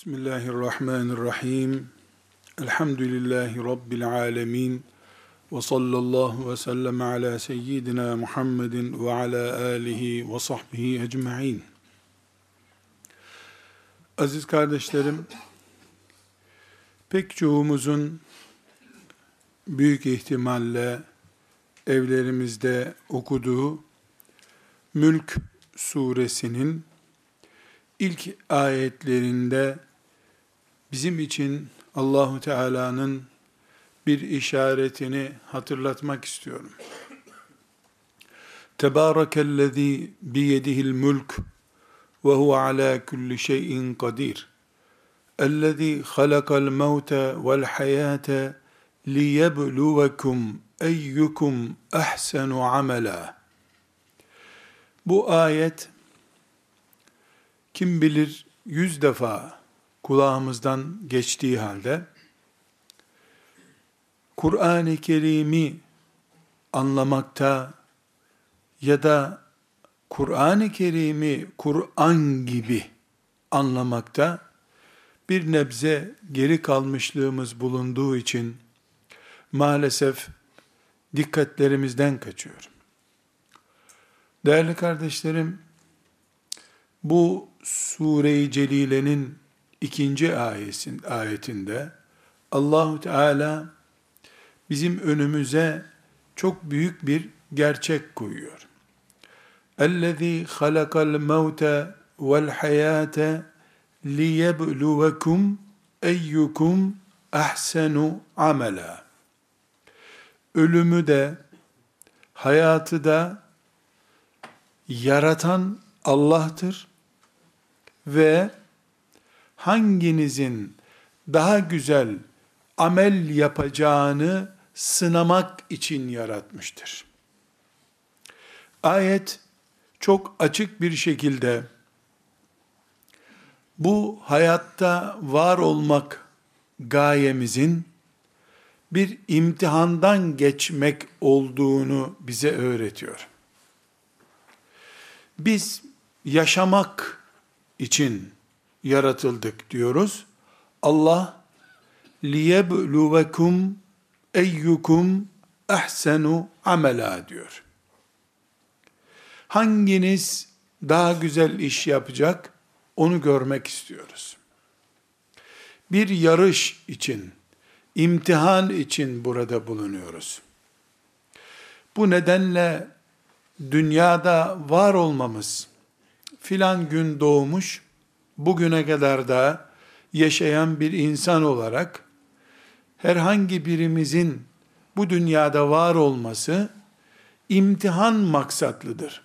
Bismillahirrahmanirrahim. Elhamdülillahi Rabbil alemin. Ve sallallahu ve sellem ala seyyidina Muhammedin ve ala alihi ve sahbihi ecma'in. Aziz kardeşlerim, pek çoğumuzun büyük ihtimalle evlerimizde okuduğu Mülk suresinin ilk ayetlerinde bizim için Allahu Teala'nın bir işaretini hatırlatmak istiyorum. Tebârekellezî biyedihil mulk ve huve alâ kulli şeyin kadir. Ellezî halakal mevte vel hayâte liyebluvekum eyyukum ahsenu amela. Bu ayet kim bilir 100 defa kulağımızdan geçtiği halde Kur'an-ı Kerim'i anlamakta ya da Kur'an-ı Kerim'i Kur'an gibi anlamakta bir nebze geri kalmışlığımız bulunduğu için maalesef dikkatlerimizden kaçıyor. Değerli kardeşlerim, bu Sure-i Celile'nin ikinci ayetinde Allahu Teala bizim önümüze çok büyük bir gerçek koyuyor. اَلَّذ۪ي خَلَقَ الْمَوْتَ وَالْحَيَاةَ لِيَبْلُوَكُمْ اَيُّكُمْ اَحْسَنُ عَمَلًا. Ölümü de, hayatı da yaratan Allah'tır ve hanginizin daha güzel amel yapacağını sınamak için yaratmıştır. Ayet çok açık bir şekilde bu hayatta var olmak gayemizin bir imtihandan geçmek olduğunu bize öğretiyor. Biz yaşamak için yaratıldık diyoruz. Allah liyebluvekum eyyukum ahsenu amela diyor. Hanginiz daha güzel iş yapacak onu görmek istiyoruz. Bir yarış için, imtihan için burada bulunuyoruz. Bu nedenle dünyada var olmamız, filan gün doğmuş, bugüne kadar da yaşayan bir insan olarak, herhangi birimizin bu dünyada var olması, imtihan maksatlıdır.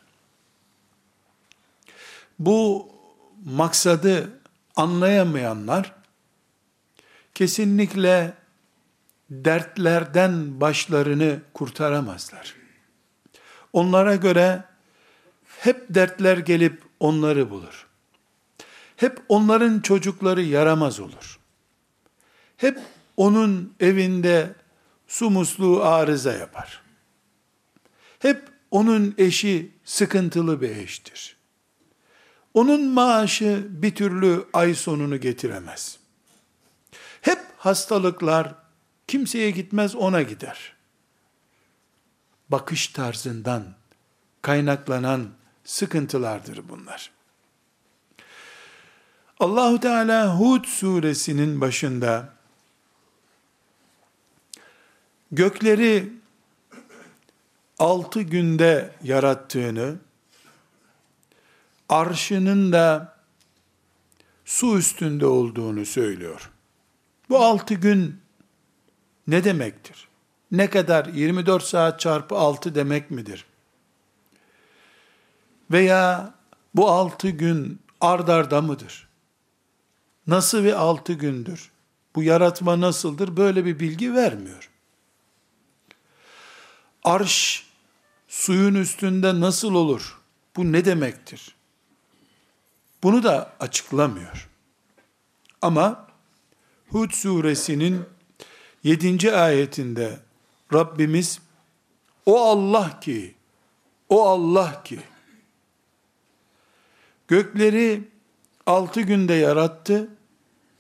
Bu maksadı anlayamayanlar, kesinlikle dertlerden başlarını kurtaramazlar. Onlara göre, hep dertler gelip onları bulur. Hep onların çocukları yaramaz olur. Hep onun evinde su musluğu arıza yapar. Hep onun eşi sıkıntılı bir eştir. Onun maaşı bir türlü ay sonunu getiremez. Hep hastalıklar kimseye gitmez, ona gider. Bakış tarzından kaynaklanan sıkıntılardır bunlar. Allahu Teala Hud suresinin başında gökleri 6 günde yarattığını, arşının da su üstünde olduğunu söylüyor. Bu 6 gün ne demektir? Ne kadar? 24 saat çarpı 6 demek midir? Veya bu 6 gün ard arda mıdır? Nasıl bir 6 gündür? Bu yaratma nasıldır? Böyle bir bilgi vermiyor. Arş suyun üstünde nasıl olur? Bu ne demektir? Bunu da açıklamıyor. Ama Hud suresinin 7. ayetinde Rabbimiz o Allah ki gökleri 6 günde yarattı,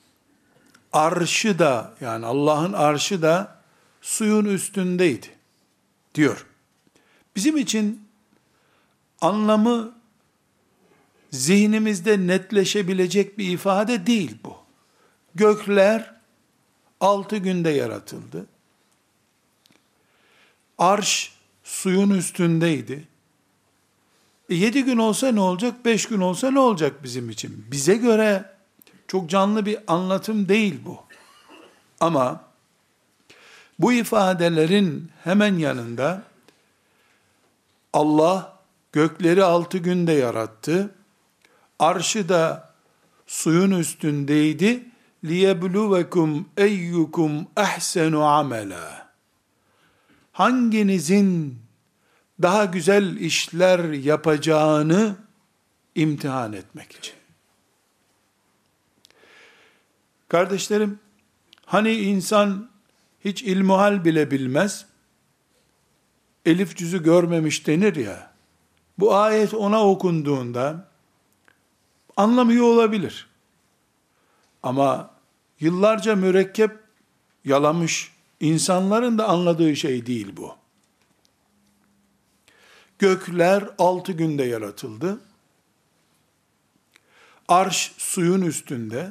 arşı da, yani Allah'ın arşı da suyun üstündeydi diyor. Bizim için anlamı zihnimizde netleşebilecek bir ifade değil bu. Gökler 6 günde yaratıldı. Arş suyun üstündeydi. 7 gün olsa ne olacak? 5 gün olsa ne olacak bizim için? Bize göre çok canlı bir anlatım değil bu. Ama bu ifadelerin hemen yanında Allah gökleri 6 günde yarattı. Arşı da suyun üstündeydi. لِيَبْلُوَكُمْ اَيُّكُمْ اَحْسَنُ عَمَلًا. Hanginizin daha güzel işler yapacağını imtihan etmek için. Kardeşlerim, hani insan hiç ilmuhal bile bilmez, elif cüzü görmemiş denir ya, bu ayet ona okunduğunda anlamıyor olabilir. Ama yıllarca mürekkep yalamış insanların da anladığı şey değil bu. Gökler 6 günde yaratıldı. Arş suyun üstünde.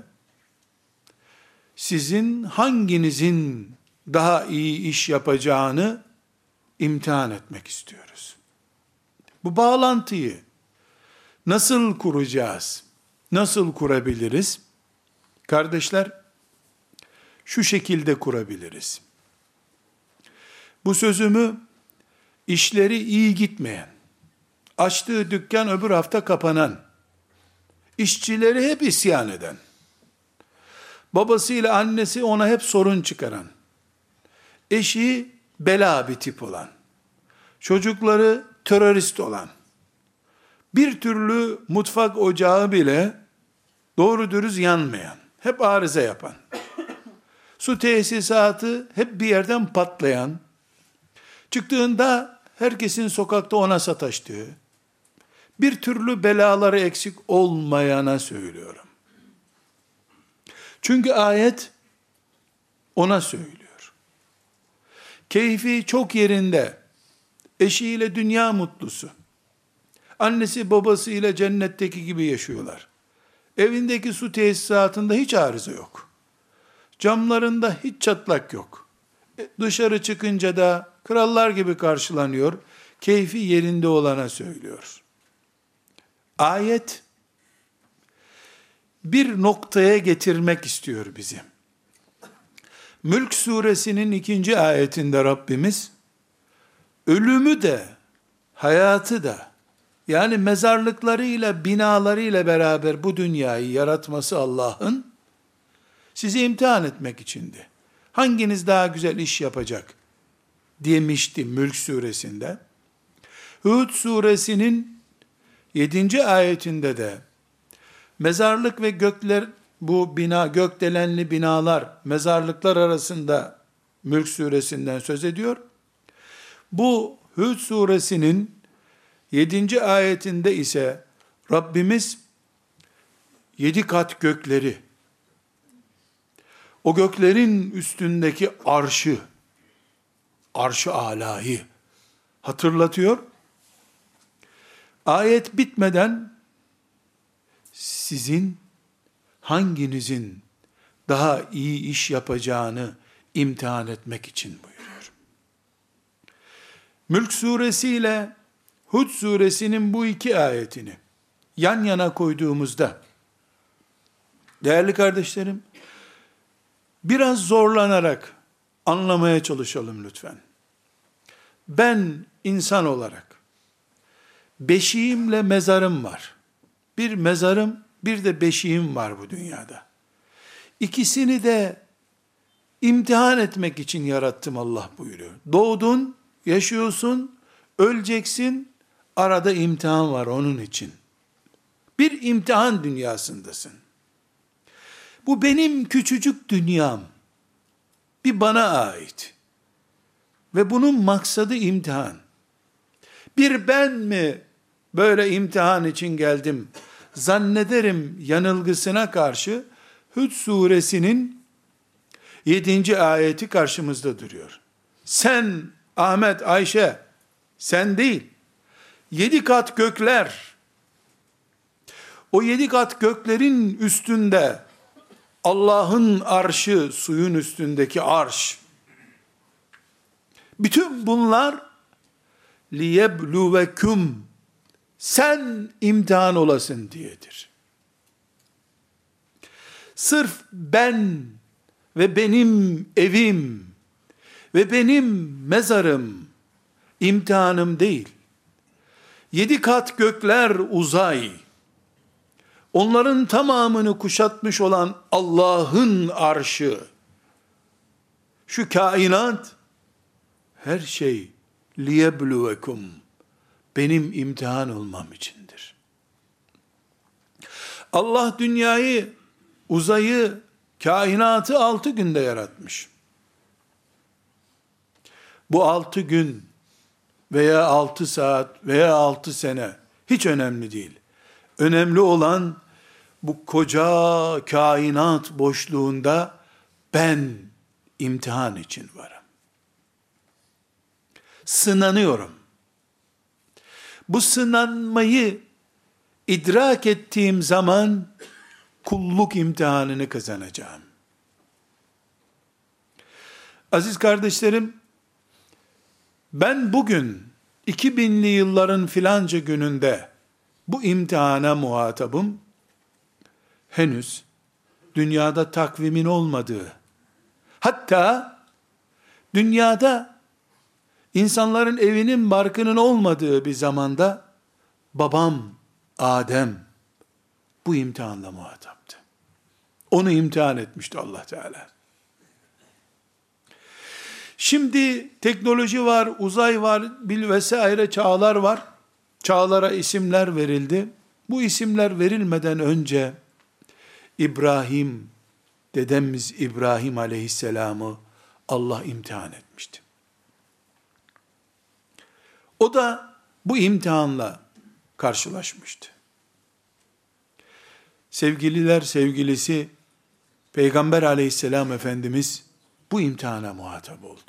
Sizin hanginizin daha iyi iş yapacağını imtihan etmek istiyoruz. Bu bağlantıyı nasıl kuracağız? Nasıl kurabiliriz? Kardeşler, şu şekilde kurabiliriz. Bu sözümü işleri iyi gitmeyen, açtığı dükkan öbür hafta kapanan, işçileri hep isyan eden, babasıyla annesi ona hep sorun çıkaran, eşi bela bir tip olan, çocukları terörist olan, bir türlü mutfak ocağı bile doğru dürüst yanmayan, hep arıza yapan, su tesisatı hep bir yerden patlayan, çıktığında herkesin sokakta ona sataştığı, bir türlü belaları eksik olmayana söylüyorum. Çünkü ayet ona söylüyor. Keyfi çok yerinde, eşiyle dünya mutlusu, annesi babasıyla cennetteki gibi yaşıyorlar. Evindeki su tesisatında hiç arıza yok. Camlarında hiç çatlak yok. Dışarı çıkınca da krallar gibi karşılanıyor. Keyfi yerinde olana söylüyor. Ayet bir noktaya getirmek istiyor bizi. Mülk suresinin 2. ayetinde Rabbimiz ölümü de hayatı da, yani mezarlıklarıyla binalarıyla beraber bu dünyayı yaratması Allah'ın sizi imtihan etmek içindi. Hanginiz daha güzel iş yapacak demişti Mülk suresinde. Hud suresinin 7. ayetinde de mezarlık ve gökler, bu bina, gökdelenli binalar, mezarlıklar arasında Mülk suresinden söz ediyor. Bu Hud suresinin 7. ayetinde ise Rabbimiz 7 kat gökleri, o göklerin üstündeki arşı alayı hatırlatıyor. Ayet bitmeden sizin hanginizin daha iyi iş yapacağını imtihan etmek için buyuruyor. Mülk suresi ile Hud suresinin bu 2 ayetini yan yana koyduğumuzda, değerli kardeşlerim, biraz zorlanarak anlamaya çalışalım lütfen. Ben insan olarak beşiğimle mezarım var. Bir mezarım, bir de beşiğim var bu dünyada. İkisini de imtihan etmek için yarattım Allah buyuruyor. Doğdun, yaşıyorsun, öleceksin, arada imtihan var onun için. Bir imtihan dünyasındasın. Bu benim küçücük dünyam. Bir bana ait. Ve bunun maksadı imtihan. Bir ben mi böyle imtihan için geldim zannederim yanılgısına karşı Hud suresinin 7. ayeti karşımızda duruyor. Sen Ahmet, Ayşe, sen değil. 7 kat gökler, o 7 kat göklerin üstünde Allah'ın arşı, suyun üstündeki arş. Bütün bunlar liyebluvekum, sen imtihan olasın diyedir. Sırf ben ve benim evim ve benim mezarım imtihanım değil. 7 kat gökler uzay, onların tamamını kuşatmış olan Allah'ın arşı, şu kainat, her şey liyebluvekum, benim imtihan olmam içindir. Allah dünyayı, uzayı, kainatı 6 günde yaratmış. Bu 6 gün veya 6 saat veya 6 sene hiç önemli değil. Önemli olan bu koca kainat boşluğunda ben imtihan için varım. Sınanıyorum. Bu sınanmayı idrak ettiğim zaman kulluk imtihanını kazanacağım. Aziz kardeşlerim, ben bugün 2000'li yılların filanca gününde bu imtihana muhatabım. Henüz dünyada takvimin olmadığı, hatta dünyada insanların evinin barkının olmadığı bir zamanda babam Adem bu imtihanla muhataptı. Onu imtihan etmişti Allah Teala. Şimdi teknoloji var, uzay var, vesaire çağlar var. Çağlara isimler verildi. Bu isimler verilmeden önce İbrahim, dedemiz İbrahim aleyhisselamı Allah imtihan etmişti. O da bu imtihanla karşılaşmıştı. Sevgililer sevgilisi Peygamber aleyhisselam Efendimiz bu imtihana muhatap oldu.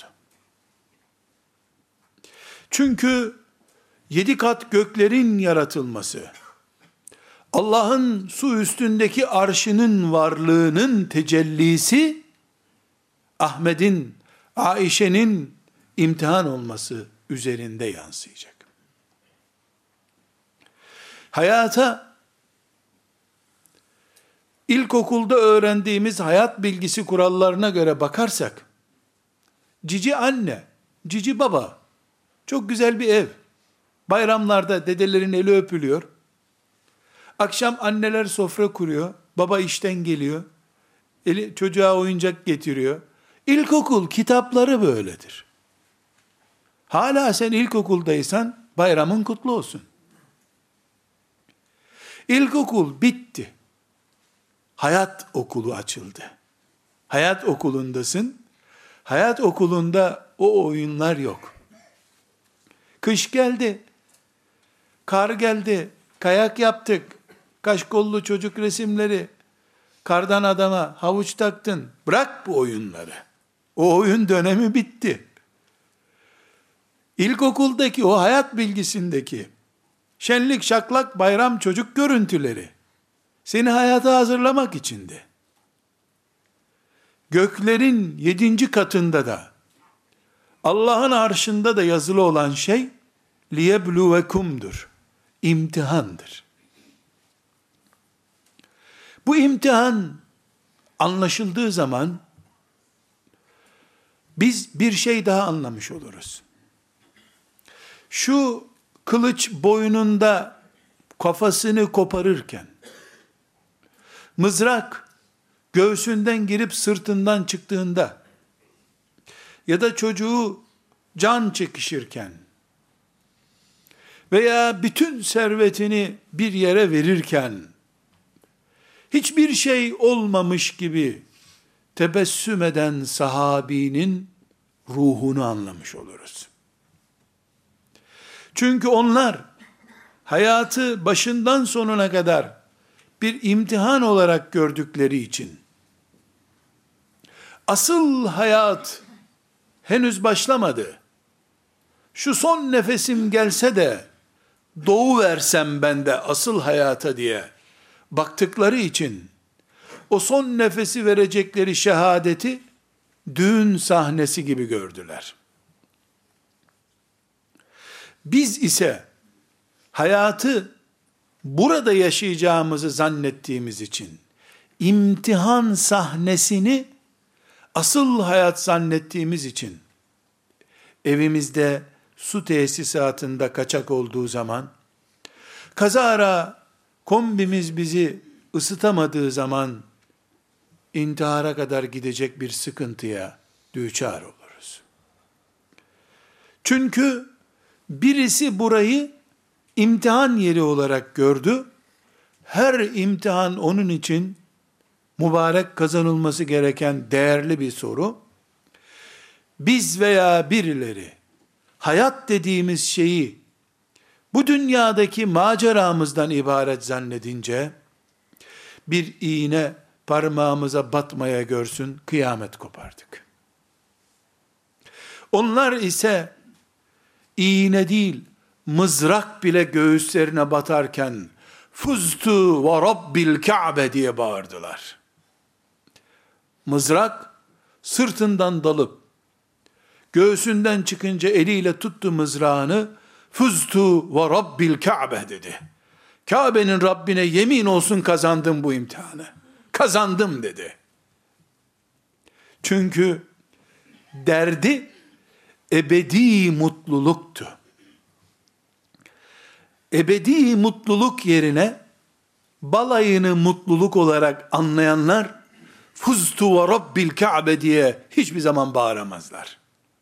Çünkü 7 kat göklerin yaratılması, Allah'ın su üstündeki arşının varlığının tecellisi, Ahmet'in, Ayşe'nin imtihan olması üzerinde yansıyacak. Hayata, ilkokulda öğrendiğimiz hayat bilgisi kurallarına göre bakarsak, cici anne, cici baba, çok güzel bir ev, bayramlarda dedelerin eli öpülüyor, akşam anneler sofra kuruyor, baba işten geliyor, çocuğa oyuncak getiriyor. İlkokul kitapları böyledir. Hala sen ilkokuldaysan bayramın kutlu olsun. İlkokul bitti. Hayat okulu açıldı. Hayat okulundasın. Hayat okulunda o oyunlar yok. Kış geldi. Kar geldi. Kayak yaptık. Kaşkollu çocuk resimleri. Kardan adama havuç taktın. Bırak bu oyunları. O oyun dönemi bitti. İlkokuldaki o hayat bilgisindeki şenlik şaklak bayram çocuk görüntüleri seni hayata hazırlamak içindi. Göklerin 7. katında da Allah'ın arşında da yazılı olan şey liyebluvekum'dur. İmtihandır. Bu imtihan anlaşıldığı zaman biz bir şey daha anlamış oluruz. Şu kılıç boynunda kafasını koparırken, mızrak göğsünden girip sırtından çıktığında, ya da çocuğu can çekişirken, veya bütün servetini bir yere verirken, hiçbir şey olmamış gibi tebessüm eden sahabinin ruhunu anlamış oluruz. Çünkü onlar hayatı başından sonuna kadar bir imtihan olarak gördükleri için, Asıl hayat henüz başlamadı. Şu son nefesim gelse de doğu versem ben de asıl hayata diye baktıkları için o son nefesi verecekleri şehadeti düğün sahnesi gibi gördüler. Biz ise hayatı burada yaşayacağımızı zannettiğimiz için imtihan sahnesini asıl hayat zannettiğimiz için evimizde su tesisatında kaçak olduğu zaman, kazara kombimiz bizi ısıtamadığı zaman intihara kadar gidecek bir sıkıntıya düçar oluruz. Çünkü birisi burayı imtihan yeri olarak gördü. Her imtihan onun için mübarek, kazanılması gereken değerli bir soru. Biz veya birileri hayat dediğimiz şeyi bu dünyadaki maceramızdan ibaret zannedince bir iğne parmağımıza batmaya görsün kıyamet kopardık. Onlar ise iğne değil mızrak bile göğüslerine batarken fuztu ve rabbil Ka'be diye bağırdılar. Mızrak sırtından dalıp göğsünden çıkınca eliyle tuttu mızrağını, fuztu ve rabbil Ka'be dedi. Kabe'nin Rabbine yemin olsun kazandım bu imtihanı. Kazandım dedi. Çünkü derdi ebedi mutluluktu. Ebedi mutluluk yerine balayını mutluluk olarak anlayanlar fuztu ve rabbil Ka'be diye hiçbir zaman bağıramazlar.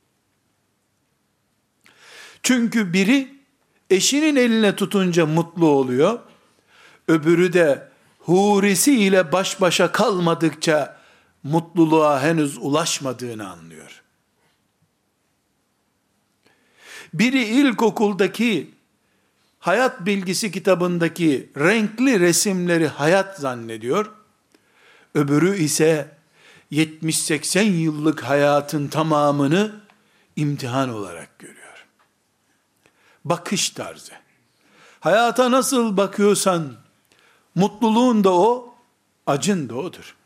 Çünkü biri eşinin eline tutunca mutlu oluyor, öbürü de hurisiyle baş başa kalmadıkça mutluluğa henüz ulaşmadığını anlıyor. Biri ilkokuldaki hayat bilgisi kitabındaki renkli resimleri hayat zannediyor, öbürü ise 70-80 yıllık hayatın tamamını imtihan olarak görüyor. Bakış tarzı. Hayata nasıl bakıyorsan, mutluluğun da o, acın da odur.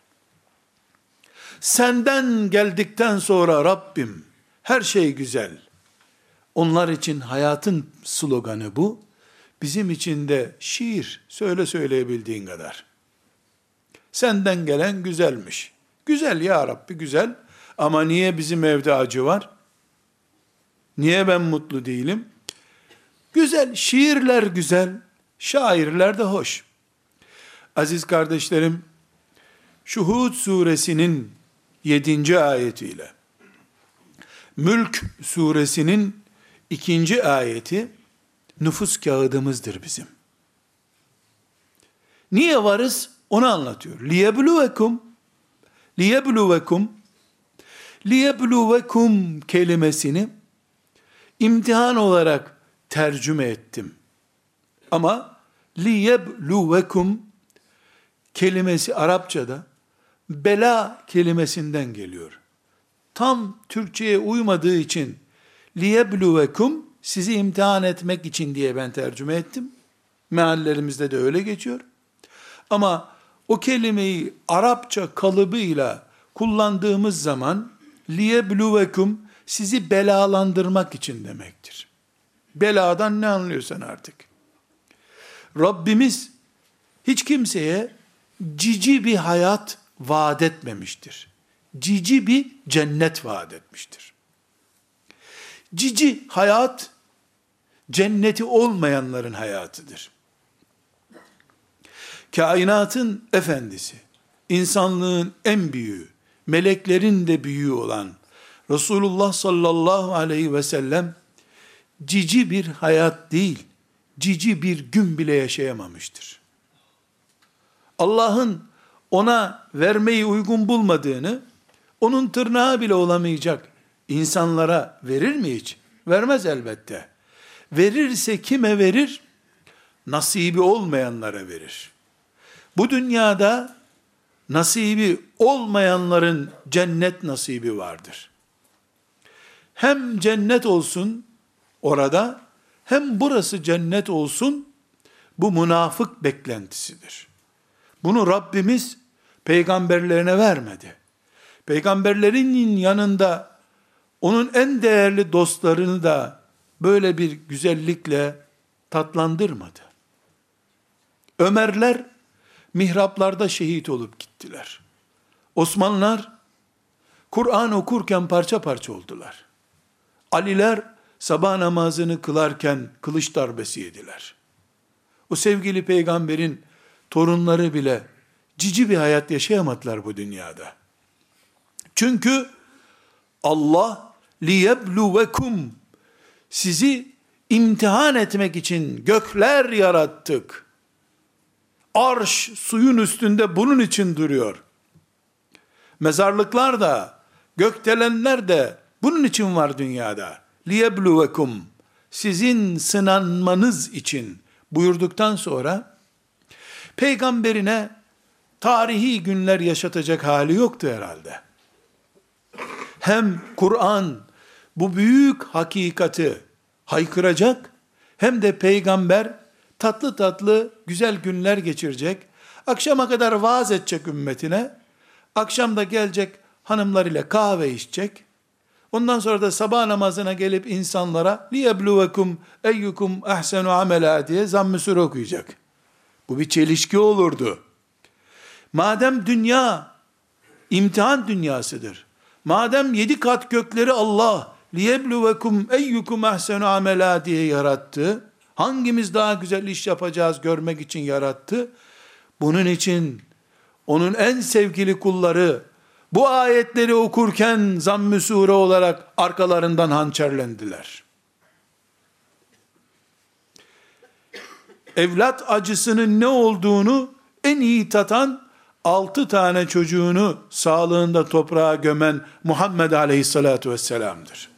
Senden geldikten sonra Rabbim, her şey güzel. Onlar için hayatın sloganı bu. Bizim için de şiir, söyle söyleyebildiğin kadar. Senden gelen güzelmiş. Güzel ya Rabbi, güzel. Ama niye bizim evde acı var? Niye ben mutlu değilim? Güzel, şiirler güzel, şairler de hoş. Aziz kardeşlerim, şu Hud suresinin 7. ayetiyle, Mülk suresinin 2. ayeti, nüfus kağıdımızdır bizim. Niye varız? Onu anlatıyor. Liyebluvekum, liyebluvekum, liyebluvekum kelimesini imtihan olarak tercüme ettim. Ama liyebluvekum kelimesi Arapçada bela kelimesinden geliyor. Tam Türkçe'ye uymadığı için liyebluvekum sizi imtihan etmek için diye ben tercüme ettim. Meallerimizde de öyle geçiyor. Ama o kelimeyi Arapça kalıbıyla kullandığımız zaman liyebluvekum sizi belalandırmak için demektir. Beladan ne anlıyorsan artık. Rabbimiz hiç kimseye cici bir hayat vaat etmemiştir. Cici bir cennet vaat etmiştir. Cici hayat, cenneti olmayanların hayatıdır. Kainatın efendisi, insanlığın en büyüğü, meleklerin de büyüğü olan Resulullah sallallahu aleyhi ve sellem, cici bir hayat değil, cici bir gün bile yaşayamamıştır. Allah'ın ona vermeyi uygun bulmadığını, onun tırnağı bile olamayacak insanlara verir mi hiç? Vermez elbette. Verirse kime verir? Nasibi olmayanlara verir. Bu dünyada nasibi olmayanların cennet nasibi vardır. Hem cennet olsun orada, hem burası cennet olsun, bu münafık beklentisidir. Bunu Rabbimiz peygamberlerine vermedi. Peygamberlerinin yanında onun en değerli dostlarını da böyle bir güzellikle tatlandırmadı. Ömerler mihraplarda şehit olup gittiler. Osmanlılar Kur'an okurken parça parça oldular. Aliler sabah namazını kılarken kılıç darbesi yediler. O sevgili peygamberin torunları bile cici bir hayat yaşayamadılar bu dünyada. Çünkü Allah liyebluvekum, sizi imtihan etmek için gökler yarattık. Arş suyun üstünde bunun için duruyor. Mezarlıklar da, gökdelenler de bunun için var dünyada. Liyebluvekum, sizin sınanmanız için buyurduktan sonra, peygamberine tarihi günler yaşatacak hali yoktu herhalde. Hem Kur'an bu büyük hakikati haykıracak, hem de peygamber tatlı tatlı güzel günler geçirecek, akşama kadar vaaz edecek ümmetine, akşam da gelecek hanımlarıyla kahve içecek, ondan sonra da sabah namazına gelip insanlara liyebluvekum eyyukum ahsenu amela diye zamm-ı sure okuyacak. Bu bir çelişki olurdu. Madem dünya imtihan dünyasıdır, madem 7 kat gökleri Allah liyebluvekum eyyukum ahsenu amela diye yarattı, hangimiz daha güzel iş yapacağız görmek için yarattı, bunun için onun en sevgili kulları bu ayetleri okurken zamm-ı sure olarak arkalarından hançerlendiler. Evlat acısının ne olduğunu en iyi tatan 6 tane çocuğunu sağlığında toprağa gömen Muhammed Aleyhisselatü Vesselam'dır.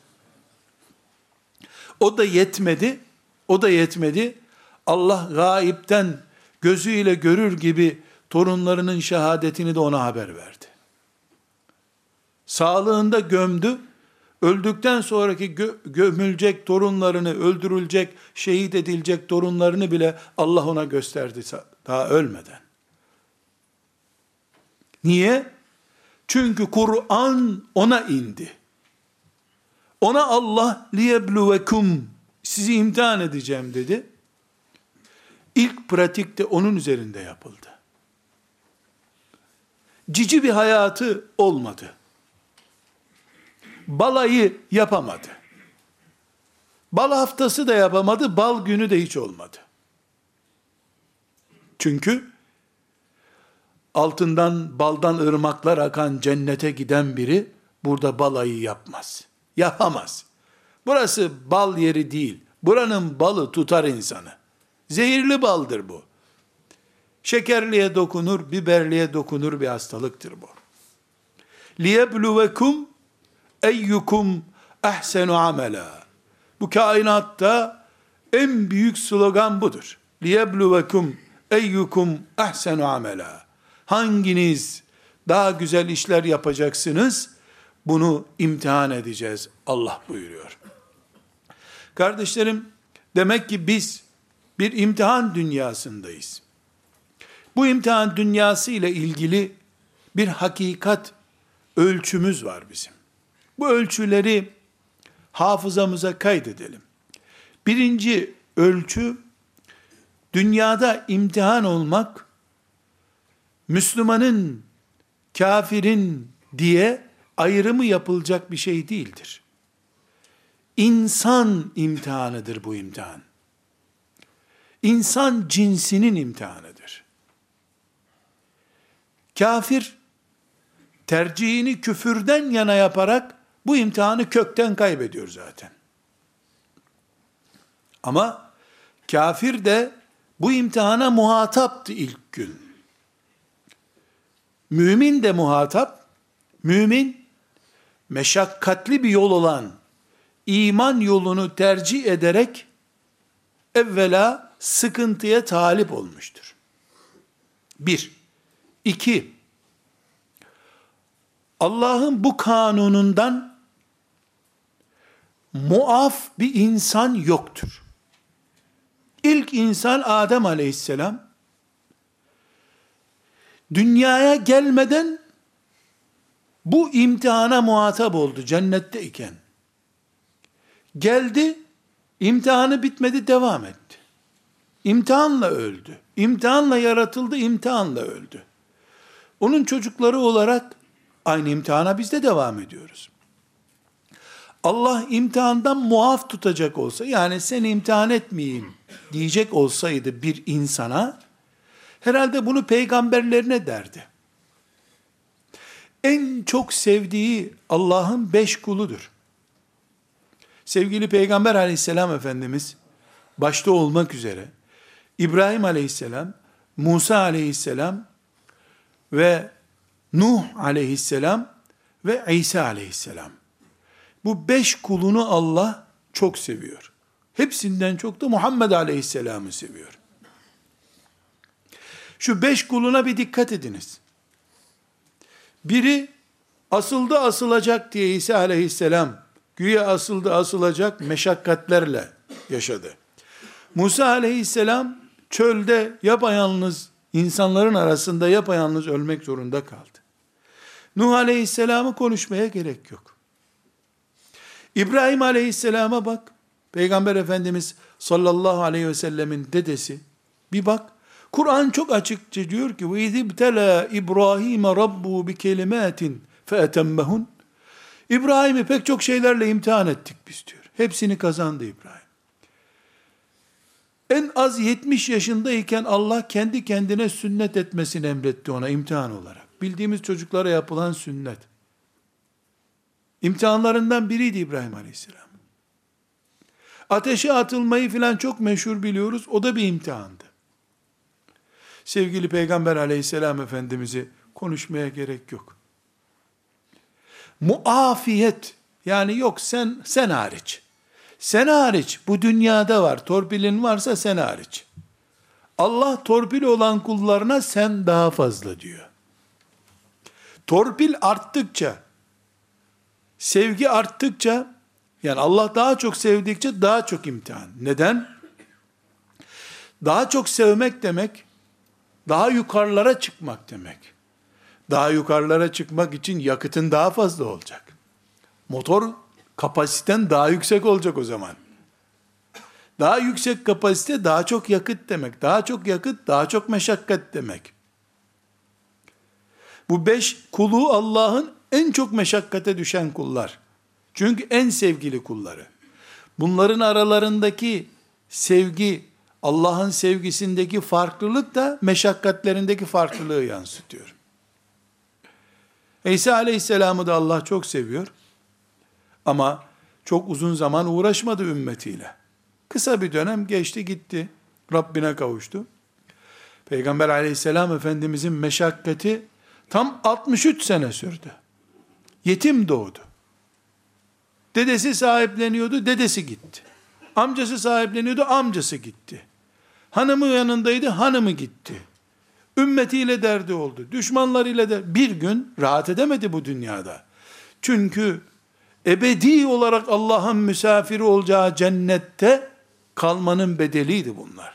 O da yetmedi. Allah gaipten gözüyle görür gibi torunlarının şehadetini de ona haber verdi. Sağlığında gömdü, öldükten sonraki gömülecek torunlarını, öldürülecek, şehit edilecek torunlarını bile Allah ona gösterdi daha ölmeden. Niye? Çünkü Kur'an ona indi. Ona Allah liyebluvekum, sizi imtihan edeceğim dedi. İlk pratikte onun üzerinde yapıldı. Cici bir hayatı olmadı. Balayı yapamadı. Bal haftası da yapamadı, bal günü de hiç olmadı. Çünkü altından baldan ırmaklar akan cennete giden biri burada balayı yapmaz. Yapamaz. Burası bal yeri değil. Buranın balı tutar insanı. Zehirli baldır bu. Şekerliye dokunur, biberliye dokunur bir hastalıktır bu. Liyebluvekum eyyukum ahsenu amela. Bu kainatta en büyük slogan budur. Liyebluvekum eyyukum ahsenu amela. Hanginiz daha güzel işler yapacaksınız? Bunu imtihan edeceğiz. Allah buyuruyor. Kardeşlerim, demek ki biz bir imtihan dünyasındayız. Bu imtihan dünyası ile ilgili bir hakikat ölçümüz var bizim. Bu ölçüleri hafızamıza kaydedelim. Birinci ölçü, dünyada imtihan olmak, Müslümanın, kafirin diye ayrımı yapılacak bir şey değildir. İnsan imtihanıdır bu imtihan. İnsan cinsinin imtihanıdır. Kafir, tercihini küfürden yana yaparak bu imtihanı kökten kaybediyor zaten. Ama kafir de bu imtihana muhataptı ilk gün. Mümin de muhatap. Mümin, meşakkatli bir yol olan iman yolunu tercih ederek evvela sıkıntıya talip olmuştur. 1. 2. Allah'ın bu kanunundan muaf bir insan yoktur. İlk insan Adem aleyhisselam, dünyaya gelmeden bu imtihana muhatap oldu cennetteyken. Geldi, imtihanı bitmedi, devam etti. İmtihanla öldü. İmtihanla yaratıldı, imtihanla öldü. Onun çocukları olarak aynı imtihana biz de devam ediyoruz. Allah imtihandan muaf tutacak olsa, yani seni imtihan etmeyeyim diyecek olsaydı bir insana, herhalde bunu peygamberlerine derdi. En çok sevdiği Allah'ın 5 kuludur. Sevgili Peygamber aleyhisselam Efendimiz, başta olmak üzere, İbrahim aleyhisselam, Musa aleyhisselam ve Nuh aleyhisselam ve İsa aleyhisselam. Bu 5 kulunu Allah çok seviyor. Hepsinden çok da Muhammed aleyhisselamı seviyor. Şu 5 kuluna bir dikkat ediniz. Biri asıldı asılacak diye İsa aleyhisselam, güya asıldı asılacak meşakkatlerle yaşadı. Musa aleyhisselam çölde yapayalnız, insanların arasında yapayalnız ölmek zorunda kaldı. Nuh aleyhisselamı konuşmaya gerek yok. İbrahim aleyhisselama bak, Peygamber Efendimiz sallallahu aleyhi ve sellemin dedesi, bir bak, Kur'an çok açıkça diyor ki, وَاِذِ ابْتَلَى İbrahim رَبُّهُ بِكَلِمَاتٍ فَاَتَمَّهُنْ İbrahim'i pek çok şeylerle imtihan ettik biz diyor. Hepsini kazandı İbrahim. En az 70 yaşındayken Allah kendi kendine sünnet etmesini emretti ona imtihan olarak. Bildiğimiz çocuklara yapılan sünnet. İmtihanlarından biriydi İbrahim Aleyhisselam. Ateşe atılmayı filan çok meşhur biliyoruz. O da bir imtihandı. Sevgili Peygamber Aleyhisselam Efendimiz'i konuşmaya gerek yok. Muafiyet, yani yok sen hariç. Sen hariç bu dünyada var. Torpilin varsa sen hariç. Allah torpil olan kullarına sen daha fazla diyor. Torpil arttıkça, sevgi arttıkça, yani Allah daha çok sevdikçe daha çok imtihan. Neden? Daha çok sevmek demek, daha yukarılara çıkmak demek. Daha yukarılara çıkmak için yakıtın daha fazla olacak. Motor kapasiten daha yüksek olacak o zaman. Daha yüksek kapasite daha çok yakıt demek. Daha çok yakıt daha çok meşakkat demek. Bu 5 kulu Allah'ın en çok meşakkate düşen kullar. Çünkü en sevgili kulları. Bunların aralarındaki sevgi, Allah'ın sevgisindeki farklılık da meşakkatlerindeki farklılığı yansıtıyor. İsa Aleyhisselam'ı da Allah çok seviyor. Ama çok uzun zaman uğraşmadı ümmetiyle. Kısa bir dönem geçti gitti. Rabbine kavuştu. Peygamber Aleyhisselam Efendimizin meşakkati tam 63 sene sürdü. Yetim doğdu. Dedesi sahipleniyordu, dedesi gitti. Amcası sahipleniyordu, amcası gitti. Hanımı yanındaydı, hanımı gitti. Ümmetiyle derdi oldu. Düşmanlarıyla da bir gün rahat edemedi bu dünyada. Çünkü ebedi olarak Allah'ın misafiri olacağı cennette kalmanın bedeliydi bunlar.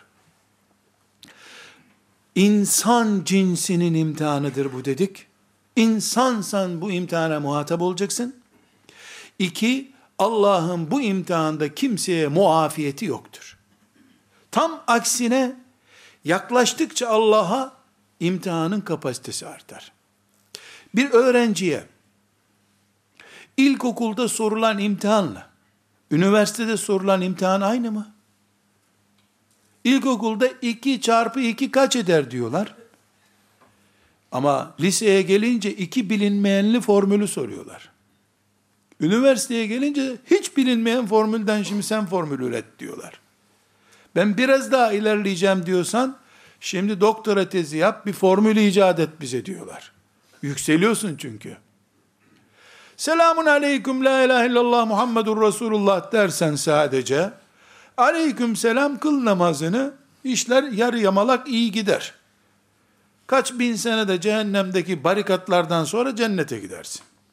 İnsan cinsinin imtihanıdır bu dedik. İnsansan bu imtihana muhatap olacaksın. 2, Allah'ın bu imtihanda kimseye muafiyeti yoktur. Tam aksine yaklaştıkça Allah'a imtihanın kapasitesi artar. Bir öğrenciye ilkokulda sorulan imtihanla üniversitede sorulan imtihan aynı mı? İlkokulda 2 çarpı 2 kaç eder diyorlar. Ama liseye gelince 2 bilinmeyenli formülü soruyorlar. Üniversiteye gelince hiç bilinmeyen formülden şimdi sen formül üret diyorlar. Ben biraz daha ilerleyeceğim diyorsan, şimdi doktora tezi yap, bir formül icat et bize diyorlar. Yükseliyorsun çünkü. Selamun aleyküm la ilahe illallah Muhammedur Resulullah dersen sadece, aleyküm selam kıl namazını, işler yarı yamalak iyi gider. Kaç bin sene de cehennemdeki barikatlardan sonra cennete gidersin.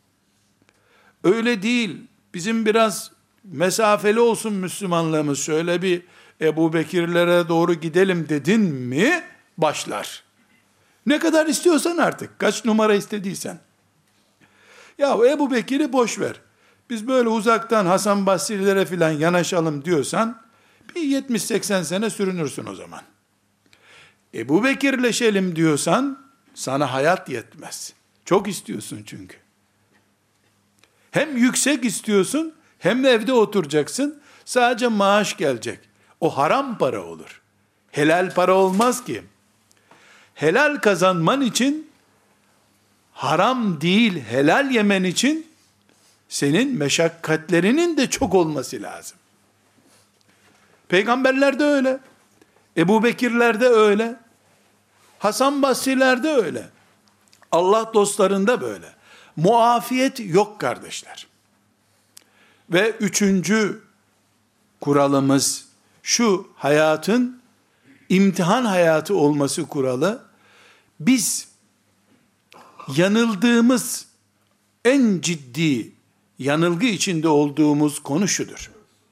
öyle değil, bizim biraz mesafeli olsun Müslümanlığımız, şöyle bir Ebu Bekirlere doğru gidelim dedin mi, başlar. Ne kadar istiyorsan artık, kaç numara istediysen. Ya Ebu Bekir'i boş ver, biz böyle uzaktan Hasan Basri'lere filan yanaşalım diyorsan, bir 70-80 sene sürünürsün o zaman. Ebu Bekirleşelim diyorsan, sana hayat yetmez. Çok istiyorsun çünkü. Hem yüksek istiyorsun, hem de evde oturacaksın, sadece maaş gelecek. O haram para olur. Helal para olmaz ki. Helal kazanman için, haram değil helal yemen için, senin meşakkatlerinin de çok olması lazım. Peygamberler de öyle. Ebu Bekirler de öyle. Hasan Basri'ler de öyle. Allah dostlarında böyle. Muafiyet yok kardeşler. Ve üçüncü kuralımız şu, hayatın imtihan hayatı olması kuralı. Biz yanıldığımız, en ciddi yanılgı içinde olduğumuz konu şudur.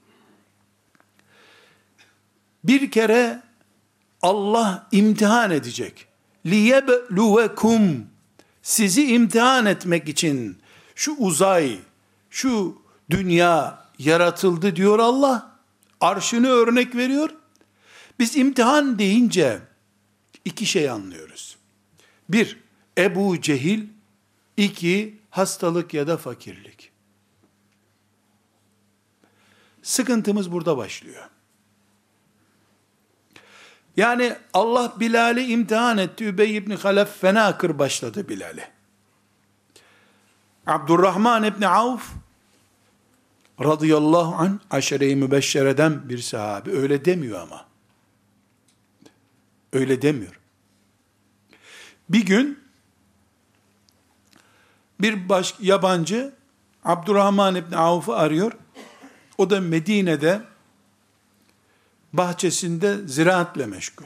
Bir kere Allah imtihan edecek. لِيَبْلُوَكُمْ, sizi imtihan etmek için şu uzay, şu dünya yaratıldı diyor Allah. Arşını örnek veriyor. Biz imtihan deyince iki şey anlıyoruz. Bir, Ebu Cehil. İki, hastalık ya da fakirlik. Sıkıntımız burada başlıyor. Yani Allah Bilal'i imtihan etti. Übey ibn Halef fena kırbaçladı Bilal'i. Abdurrahman ibn Avf radıyallahu anh, aşere-i mübeşşereden bir sahabe. Öyle demiyor ama. Öyle demiyor. Bir gün bir yabancı Abdurrahman ibn Avf'ı arıyor. O da Medine'de bahçesinde ziraatle meşgul.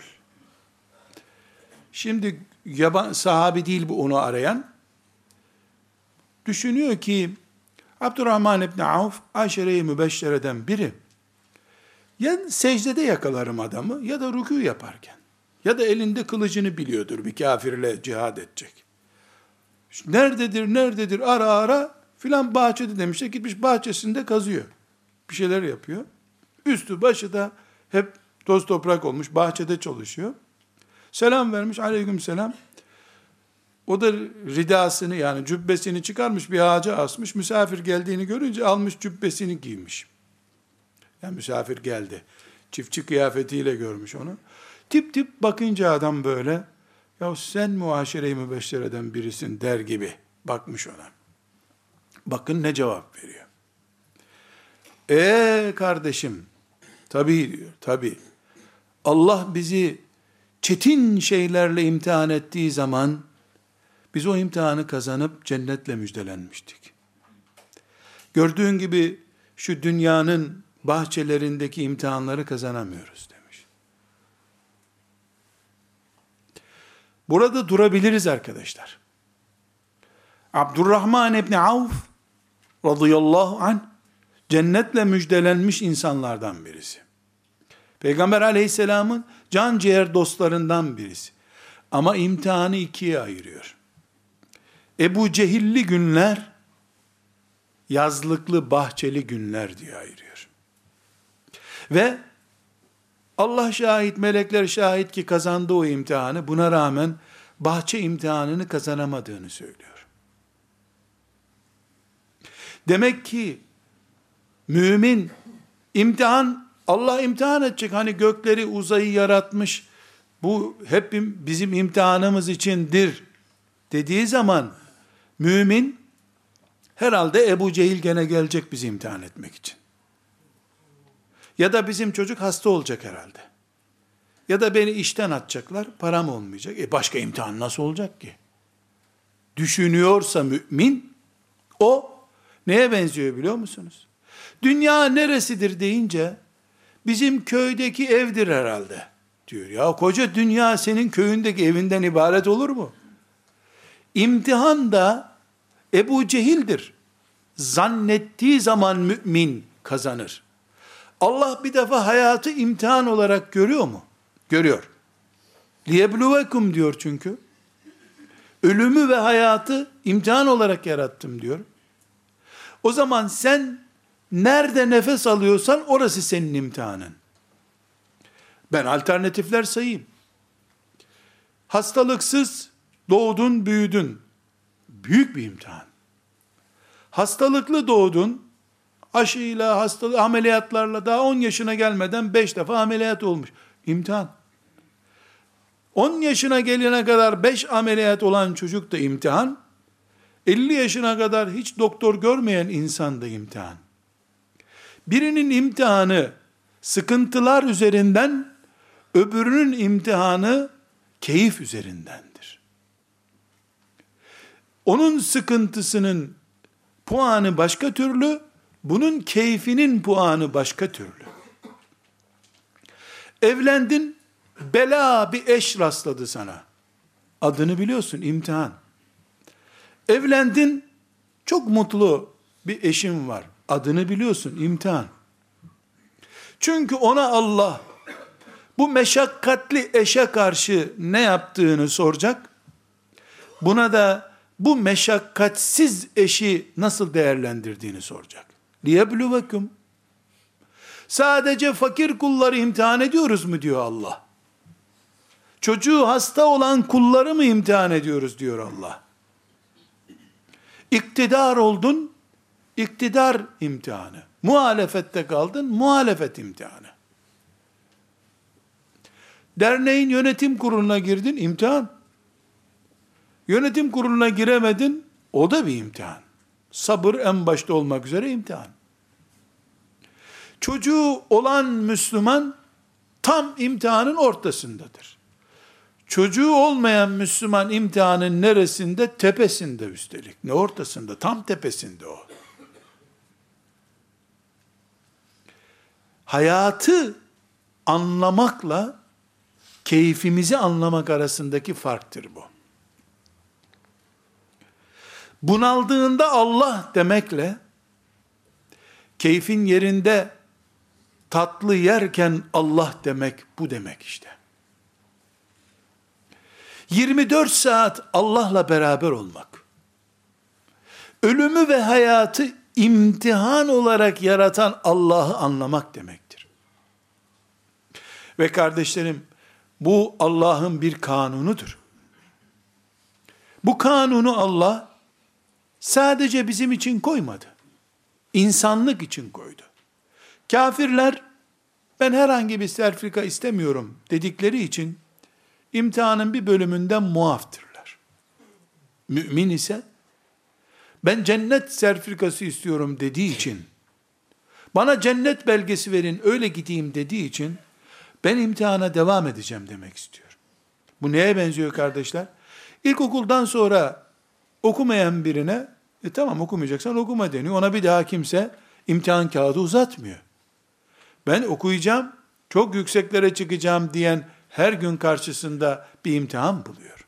Şimdi sahabi değil bu onu arayan. Düşünüyor ki Abdurrahman ibn Avf aşere-i mübeşşereden biri. Ya secdede yakalarım adamı ya da rükû yaparken. Ya da elinde kılıcını biliyordur, bir kafirle cihad edecek. Nerededir ara ara filan bahçede demişler, gitmiş bahçesinde kazıyor. Bir şeyler yapıyor. Üstü başı da hep toz toprak olmuş, bahçede çalışıyor. Selam vermiş, aleykümselam. O da ridasını, yani cübbesini çıkarmış, bir ağaca asmış. Misafir geldiğini görünce almış cübbesini giymiş. Yani misafir geldi. Çiftçi kıyafetiyle görmüş onu. Tip tip bakınca adam böyle, ya sen muaşere-i mübeşşereden birisin der gibi bakmış ona. Bakın ne cevap veriyor. Kardeşim, tabii diyor, tabii. Allah bizi çetin şeylerle imtihan ettiği zaman, biz o imtihanı kazanıp cennetle müjdelenmiştik. Gördüğün gibi şu dünyanın bahçelerindeki imtihanları kazanamıyoruz demiş. Burada durabiliriz arkadaşlar. Abdurrahman İbni Avf radıyallahu anh cennetle müjdelenmiş insanlardan birisi. Peygamber aleyhisselamın can ciğer dostlarından birisi. Ama imtihanı ikiye ayırıyor. Ebu Cehilli günler, yazlıklı bahçeli günler diye ayırıyor. Ve Allah şahit, melekler şahit ki kazandı o imtihanı, buna rağmen bahçe imtihanını kazanamadığını söylüyor. Demek ki mümin imtihan, Allah imtihan edecek. Hani gökleri, uzayı yaratmış, bu hep bizim imtihanımız içindir dediği zaman mümin herhalde Ebu Cehil gene gelecek bizi imtihan etmek için. Ya da bizim çocuk hasta olacak herhalde. Ya da beni işten atacaklar, param olmayacak. Başka imtihan nasıl olacak ki? Düşünüyorsa mümin, o neye benziyor biliyor musunuz? Dünya neresidir deyince, bizim köydeki evdir herhalde diyor. Ya koca dünya senin köyündeki evinden ibaret olur mu? İmtihan da Ebu Cehil'dir. zannettiği zaman mümin kazanır. Allah bir defa hayatı imtihan olarak görüyor mu? Görüyor. Liyebluvekum diyor çünkü. Ölümü ve hayatı imtihan olarak yarattım diyor. O zaman sen nerede nefes alıyorsan orası senin imtihanın. Ben alternatifler sayayım. Hastalıksız doğdun, büyüdün. Büyük bir imtihan. Hastalıklı doğdun. Aşıyla, hastalık, ameliyatlarla daha 10 yaşına gelmeden 5 defa ameliyat olmuş. İmtihan. 10 yaşına gelene kadar 5 ameliyat olan çocuk da imtihan. 50 yaşına kadar hiç doktor görmeyen insan da imtihan. Birinin imtihanı sıkıntılar üzerinden, öbürünün imtihanı keyif üzerindendir. Onun sıkıntısının puanı başka türlü, bunun keyfinin puanı başka türlü. Evlendin, bela bir eş rastladı sana. Adını biliyorsun, imtihan. Evlendin, çok mutlu bir eşin var. Adını biliyorsun, imtihan. Çünkü ona Allah bu meşakkatli eşe karşı ne yaptığını soracak. Buna da bu meşakkatsiz eşi nasıl değerlendirdiğini soracak. Liyebluvekum. Sadece fakir kulları imtihan ediyoruz mu diyor Allah. Çocuğu hasta olan kulları mı imtihan ediyoruz diyor Allah. İktidar oldun, iktidar imtihanı. Muhalefette kaldın, muhalefet imtihanı. Derneğin yönetim kuruluna girdin, imtihan. Yönetim kuruluna giremedin, o da bir imtihan. Sabır en başta olmak üzere imtihan. Çocuğu olan Müslüman, tam imtihanın ortasındadır. Çocuğu olmayan Müslüman imtihanın neresinde? Tepesinde üstelik. Ne ortasında? Tam tepesinde o. Hayatı anlamakla keyfimizi anlamak arasındaki farktır bu. Bunaldığında Allah demekle, keyfin yerinde tatlı yerken Allah demek bu demek işte. 24 saat Allah'la beraber olmak, ölümü ve hayatı imtihan olarak yaratan Allah'ı anlamak demektir. Ve kardeşlerim, bu Allah'ın bir kanunudur. Bu kanunu Allah sadece bizim için koymadı. İnsanlık için koydu. Kafirler, ben herhangi bir sertifika istemiyorum dedikleri için, imtihanın bir bölümünden muaftırlar. Mümin ise, ben cennet sertifikası istiyorum dediği için, bana cennet belgesi verin öyle gideyim dediği için, ben imtihana devam edeceğim demek istiyor. Bu neye benziyor kardeşler? İlkokuldan sonra okumayan birine, tamam okumayacaksan okuma deniyor. Ona bir daha kimse imtihan kağıdı uzatmıyor. Ben okuyacağım, çok yükseklere çıkacağım diyen her gün karşısında bir imtihan buluyor.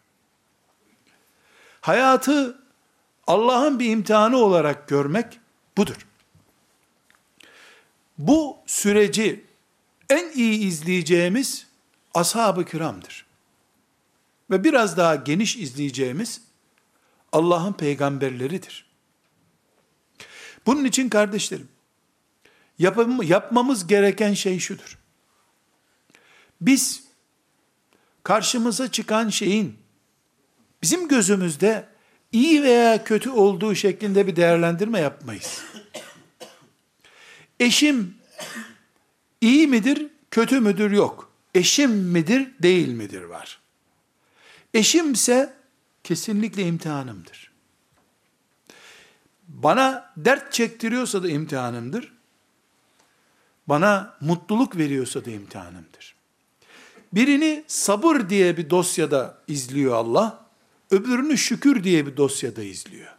Hayatı Allah'ın bir imtihanı olarak görmek budur. Bu süreci en iyi izleyeceğimiz ashab-ı kiramdır. Ve biraz daha geniş izleyeceğimiz Allah'ın peygamberleridir. Bunun için kardeşlerim, yapmamız gereken şey şudur. Biz karşımıza çıkan şeyin bizim gözümüzde iyi veya kötü olduğu şeklinde bir değerlendirme yapmayız. Eşim iyi midir, kötü müdür yok. Eşim midir, değil midir var. Eşimse kesinlikle imtihanımdır. Bana dert çektiriyorsa da imtihanımdır. Bana mutluluk veriyorsa da imtihanımdır. Birini sabır diye bir dosyada izliyor Allah, öbürünü şükür diye bir dosyada izliyor.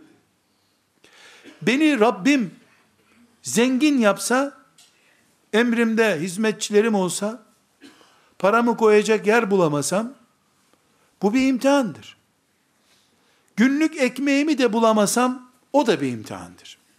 Beni Rabbim zengin yapsa, emrimde hizmetçilerim olsa, paramı koyacak yer bulamasam, bu bir imtihandır. Günlük ekmeğimi de bulamasam, o da bir imtihandır.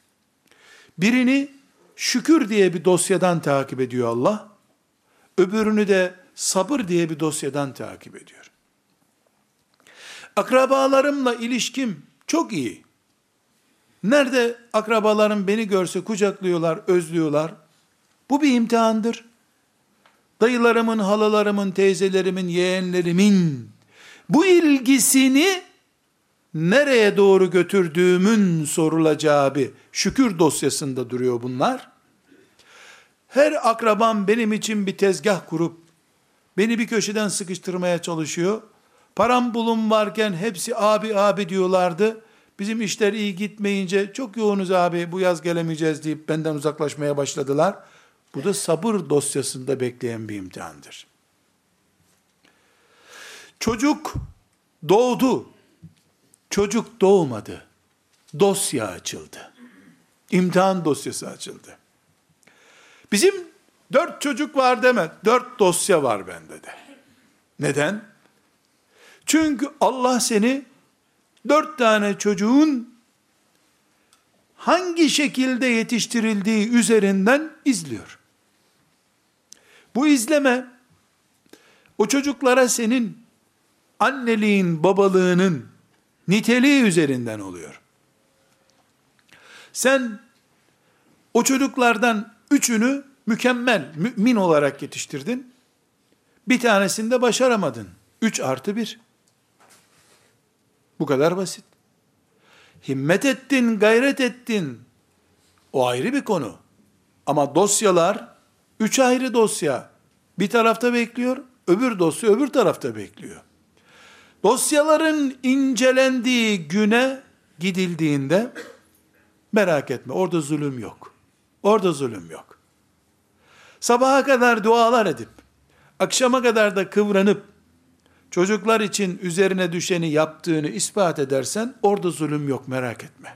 Birini şükür diye bir dosyadan takip ediyor Allah. Öbürünü de sabır diye bir dosyadan takip ediyor. Akrabalarımla ilişkim çok iyi. Nerede akrabalarım beni görse kucaklıyorlar, özlüyorlar. Bu bir imtihandır. Dayılarımın, halalarımın, teyzelerimin, yeğenlerimin bu ilgisini nereye doğru götürdüğümün sorulacağı bir şükür dosyasında duruyor bunlar. Her akrabam benim için bir tezgah kurup beni bir köşeden sıkıştırmaya çalışıyor. Param bulum varken hepsi abi abi diyorlardı. Bizim işler iyi gitmeyince çok yoğunuz abi bu yaz gelemeyeceğiz deyip benden uzaklaşmaya başladılar. Bu da sabır dosyasında bekleyen bir imtihandır. Çocuk doğdu. Çocuk doğmadı. Dosya açıldı. İmtihan dosyası açıldı. Bizim 4 çocuk var deme. 4 dosya var bende de. Neden? Çünkü Allah seni 4 tane çocuğun hangi şekilde yetiştirildiği üzerinden izliyor. Bu izleme, o çocuklara senin anneliğin, babalığının niteliği üzerinden oluyor. Sen o çocuklardan 3'ünü mükemmel, mümin olarak yetiştirdin. Bir tanesinde başaramadın. 3+1. Bu kadar basit. Himmet ettin, gayret ettin. O ayrı bir konu. Ama dosyalar 3 ayrı dosya. Bir tarafta bekliyor, öbür dosya öbür tarafta bekliyor. Dosyaların incelendiği güne gidildiğinde merak etme, orada zulüm yok. Orada zulüm yok. Sabaha kadar dualar edip, akşama kadar da kıvranıp, çocuklar için üzerine düşeni yaptığını ispat edersen, orada zulüm yok, merak etme.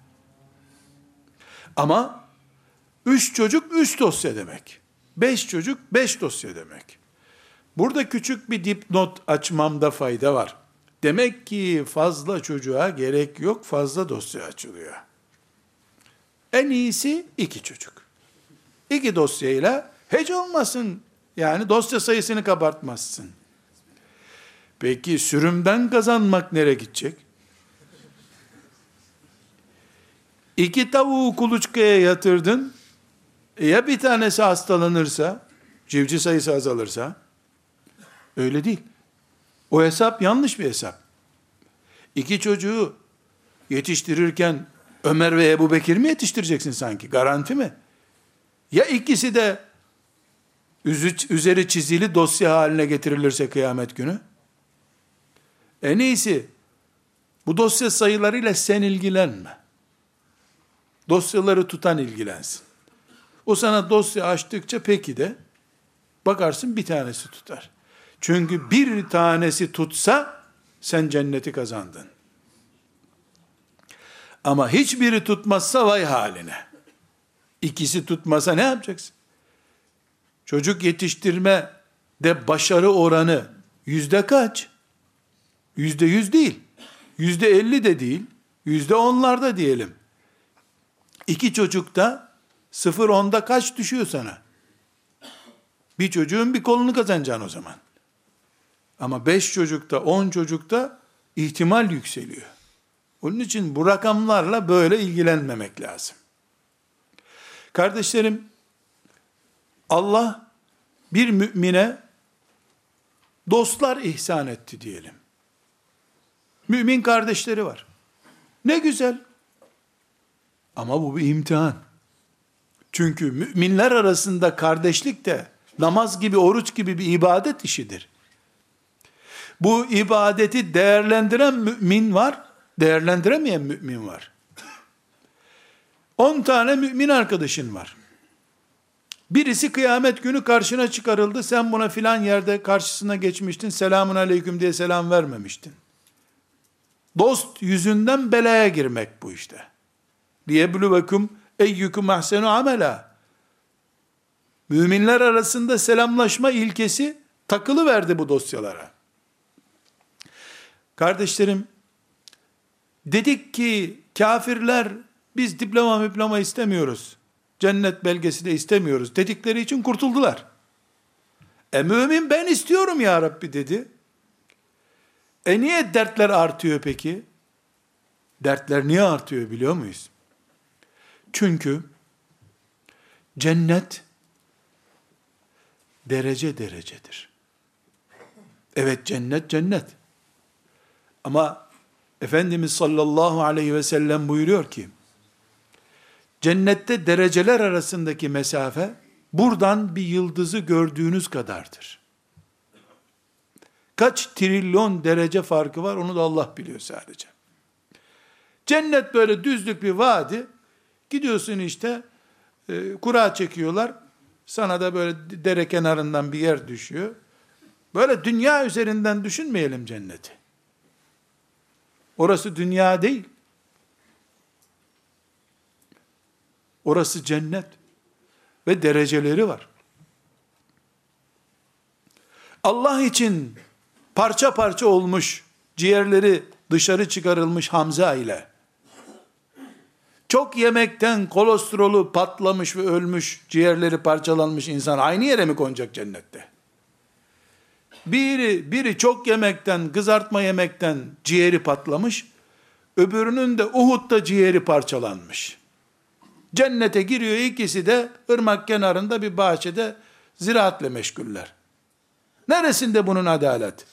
Ama 3 çocuk 3 dosya demek. 5 çocuk 5 dosya demek. Burada küçük bir dipnot açmamda fayda var. Demek ki fazla çocuğa gerek yok, fazla dosya açılıyor. En iyisi 2 çocuk. 2 dosyayla hiç olmasın, yani dosya sayısını kabartmazsın. Peki sürümden kazanmak nereye gidecek? 2 tavuğu kuluçkaya yatırdın, ya bir tanesi hastalanırsa, civciv sayısı azalırsa, öyle değil. O hesap yanlış bir hesap. 2 çocuğu yetiştirirken Ömer ve Ebu Bekir mi yetiştireceksin sanki? Garanti mi? Ya ikisi de üzeri çizili dosya haline getirilirse kıyamet günü? En iyisi bu dosya sayılarıyla sen ilgilenme. Dosyaları tutan ilgilensin. O sana dosya açtıkça peki de bakarsın bir tanesi tutar. Çünkü bir tanesi tutsa sen cenneti kazandın. Ama hiçbiri tutmazsa vay haline. İkisi tutmasa ne yapacaksın? Çocuk yetiştirme de başarı oranı yüzde kaç? %100 değil. %50 de değil. %10'larda diyelim. 2 çocukta 0-10'da kaç düşüyor sana? Bir çocuğun bir kolunu kazanacaksın o zaman. Ama 5 çocukta, 10 çocukta ihtimal yükseliyor. Onun için bu rakamlarla böyle ilgilenmemek lazım. Kardeşlerim, Allah bir mümine dostlar ihsan etti diyelim. Mümin kardeşleri var. Ne güzel. Ama bu bir imtihan. Çünkü müminler arasında kardeşlik de namaz gibi, oruç gibi bir ibadet işidir. Bu ibadeti değerlendiren mümin var, değerlendiremeyen mümin var. 10 tane mümin arkadaşın var. Birisi kıyamet günü karşına çıkarıldı, sen buna filan yerde karşısına geçmiştin, selamun aleyküm diye selam vermemiştin. Dost yüzünden belaya girmek bu işte. لِيَبْلُوَكُمْ اَيُّكُمْ اَحْسَنُ عَمَلًا. Müminler arasında selamlaşma ilkesi takılı verdi bu dosyalara. Kardeşlerim, dedik ki kafirler biz diploma istemiyoruz, cennet belgesi de istemiyoruz dedikleri için kurtuldular. Mümin ben istiyorum ya Rabbi dedi. Niye dertler artıyor peki? Dertler niye artıyor biliyor muyuz? Çünkü cennet derece derecedir. Evet, cennet cennet. Ama Efendimiz sallallahu aleyhi ve sellem buyuruyor ki, cennette dereceler arasındaki mesafe, buradan bir yıldızı gördüğünüz kadardır. Kaç trilyon derece farkı var, onu da Allah biliyor sadece. Cennet böyle düzlük bir vadi, gidiyorsun işte, kura çekiyorlar, sana da böyle dere kenarından bir yer düşüyor. Böyle dünya üzerinden düşünmeyelim cenneti. Orası dünya değil. Orası cennet. Ve dereceleri var. Allah için parça parça olmuş, ciğerleri dışarı çıkarılmış Hamza ile, çok yemekten kolesterolü patlamış ve ölmüş, ciğerleri parçalanmış insan aynı yere mi konacak cennette? Biri çok yemekten, kızartma yemekten ciğeri patlamış, öbürünün de Uhud'da ciğeri parçalanmış. Cennete giriyor, ikisi de ırmak kenarında bir bahçede ziraatle meşguller. Neresinde bunun adalet?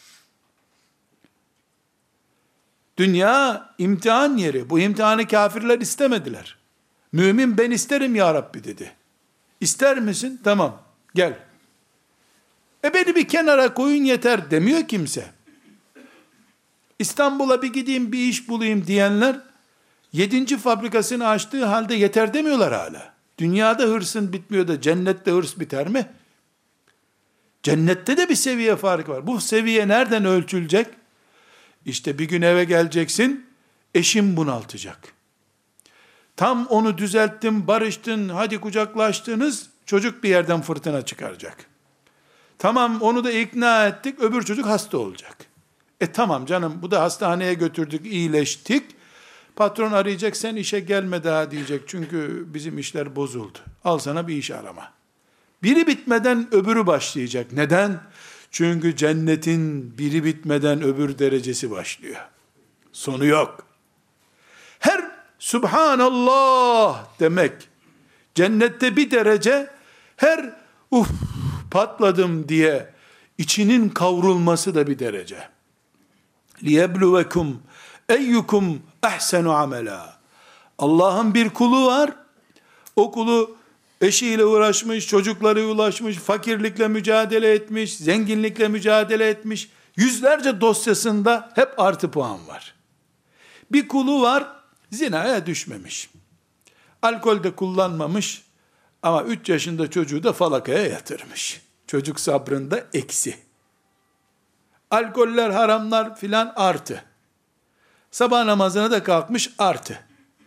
Dünya imtihan yeri. Bu imtihanı kafirler istemediler. Mümin ben isterim ya Rabbi dedi. İster misin? Tamam, gel. Beni bir kenara koyun yeter demiyor kimse. İstanbul'a bir gideyim, bir iş bulayım diyenler, 7. fabrikasını açtığı halde yeter demiyorlar hala. Dünyada hırsın bitmiyor da cennette hırs biter mi? Cennette de bir seviye farkı var. Bu seviye nereden ölçülecek? İşte bir gün eve geleceksin, eşin bunaltacak. Tam onu düzelttin, barıştın, hadi kucaklaştınız, çocuk bir yerden fırtına çıkaracak. Tamam, onu da ikna ettik, öbür çocuk hasta olacak. Tamam canım, bu da hastaneye götürdük, iyileştik. Patron arayacak, sen işe gelme daha diyecek, çünkü bizim işler bozuldu. Al sana bir iş arama. Biri bitmeden öbürü başlayacak. Neden? Çünkü cennetin biri bitmeden öbür derecesi başlıyor. Sonu yok. Her Subhanallah demek cennette bir derece, her patladım diye içinin kavrulması da bir derece. لِيَبْلُوَكُمْ اَيُّكُمْ اَحْسَنُ عَمَلًا. Allah'ın bir kulu var. O kulu eşiyle uğraşmış, çocuklarıyla uğraşmış, fakirlikle mücadele etmiş, zenginlikle mücadele etmiş. Yüzlerce dosyasında hep artı puan var. Bir kulu var, zinaya düşmemiş. Alkol de kullanmamış ama 3 yaşında çocuğu da falakaya yatırmış. Çocuk sabrında eksi. Alkoller, haramlar filan artı. Sabah namazına da kalkmış artı.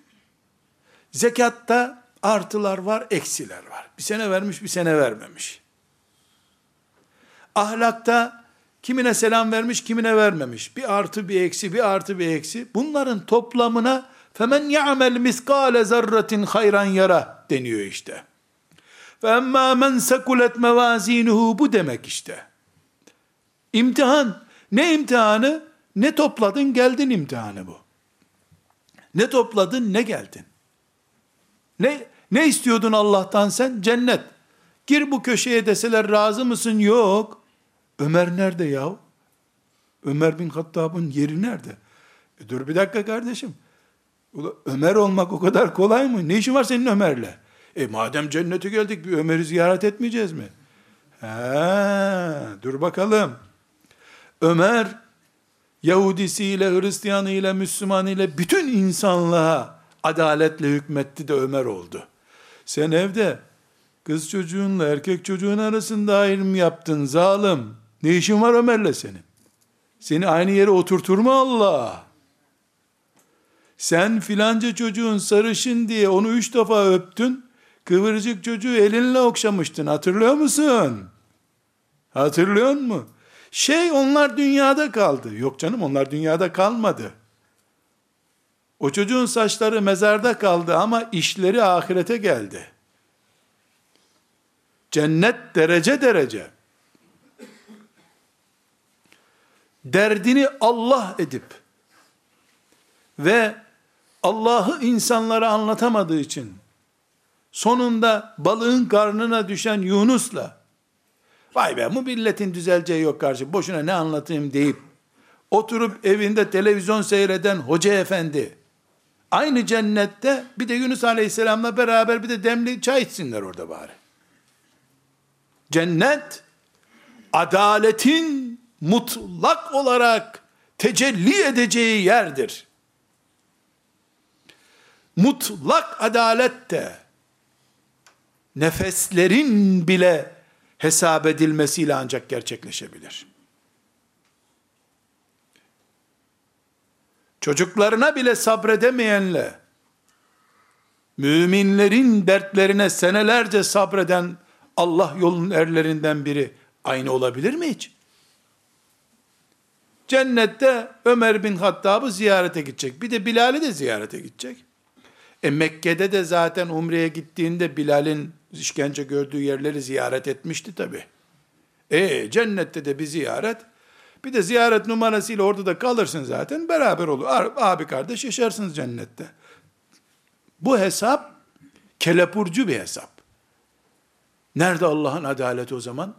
Zekatta artılar var, eksiler var. Bir sene vermiş, bir sene vermemiş. Ahlakta kimine selam vermiş, kimine vermemiş. Bir artı, bir eksi, bir artı, bir eksi. Bunların toplamına فَمَنْ يَعْمَلْ مِثْقَالَ زَرَّةٍ خَيْرًا yara deniyor işte. فَاَمَّا مَنْ سَكُلَتْ مَوَازِينُهُ bu demek işte. İmtihan. Ne imtihanı? Ne topladın geldin imtihanı bu. Ne topladın ne geldin. Ne istiyordun Allah'tan sen? Cennet. Gir bu köşeye deseler razı mısın? Yok. Ömer nerede yahu? Ömer bin Hattab'ın yeri nerede? Dur bir dakika kardeşim. Ömer olmak o kadar kolay mı? Ne işin var senin Ömer'le? Madem cennete geldik, bir Ömer'i ziyaret etmeyeceğiz mi? Dur bakalım. Ömer, Yahudisiyle, Hristiyanıyla, Müslümanıyla bütün insanlığa adaletle hükmetti de Ömer oldu. Sen evde kız çocuğunla erkek çocuğun arasında ayrım yaptın zalim. Ne işin var Ömer'le senin? Seni aynı yere oturtur mu Allah? Sen filanca çocuğun sarışın diye onu 3 defa öptün. Kıvırcık çocuğu elinle okşamıştın. Hatırlıyor musun? Hatırlıyor musun? Onlar dünyada kaldı. Yok canım, onlar dünyada kalmadı. O çocuğun saçları mezarda kaldı ama işleri ahirete geldi. Cennet derece derece. Derdini Allah edip ve Allah'ı insanlara anlatamadığı için sonunda balığın karnına düşen Yunus'la vay be bu milletin düzeleceği yok karşı boşuna ne anlatayım deyip oturup evinde televizyon seyreden hoca efendi aynı cennette bir de Yunus Aleyhisselam'la beraber bir de demli çay içsinler orada bari. Cennet adaletin mutlak olarak tecelli edeceği yerdir. Mutlak adalette nefeslerin bile hesap edilmesiyle ancak gerçekleşebilir. Çocuklarına bile sabredemeyenle müminlerin dertlerine senelerce sabreden Allah yolunun erlerinden biri aynı olabilir mi hiç? Cennette Ömer bin Hattab'ı ziyarete gidecek. Bir de Bilal'i de ziyarete gidecek. Mekke'de de zaten Umre'ye gittiğinde Bilal'in işkence gördüğü yerleri ziyaret etmişti tabi. Cennette de bir ziyaret. Bir de ziyaret numarasıyla orada da kalırsın zaten. Beraber olur. Abi kardeş yaşarsınız cennette. Bu hesap kelepurcu bir hesap. Nerede Allah'ın adaleti o zaman?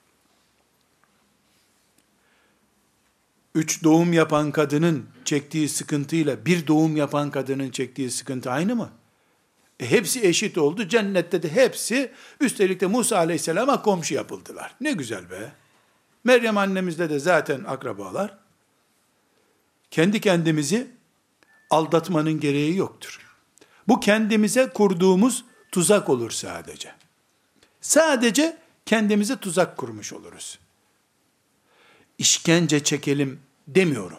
3 doğum yapan kadının çektiği sıkıntıyla bir doğum yapan kadının çektiği sıkıntı aynı mı? Hepsi eşit oldu. Cennette de hepsi, üstelik de Musa Aleyhisselam'a komşu yapıldılar. Ne güzel be. Meryem annemizle de zaten akrabalar. Kendi kendimizi aldatmanın gereği yoktur. Bu kendimize kurduğumuz tuzak olur sadece. Sadece kendimize tuzak kurmuş oluruz. İşkence çekelim demiyorum.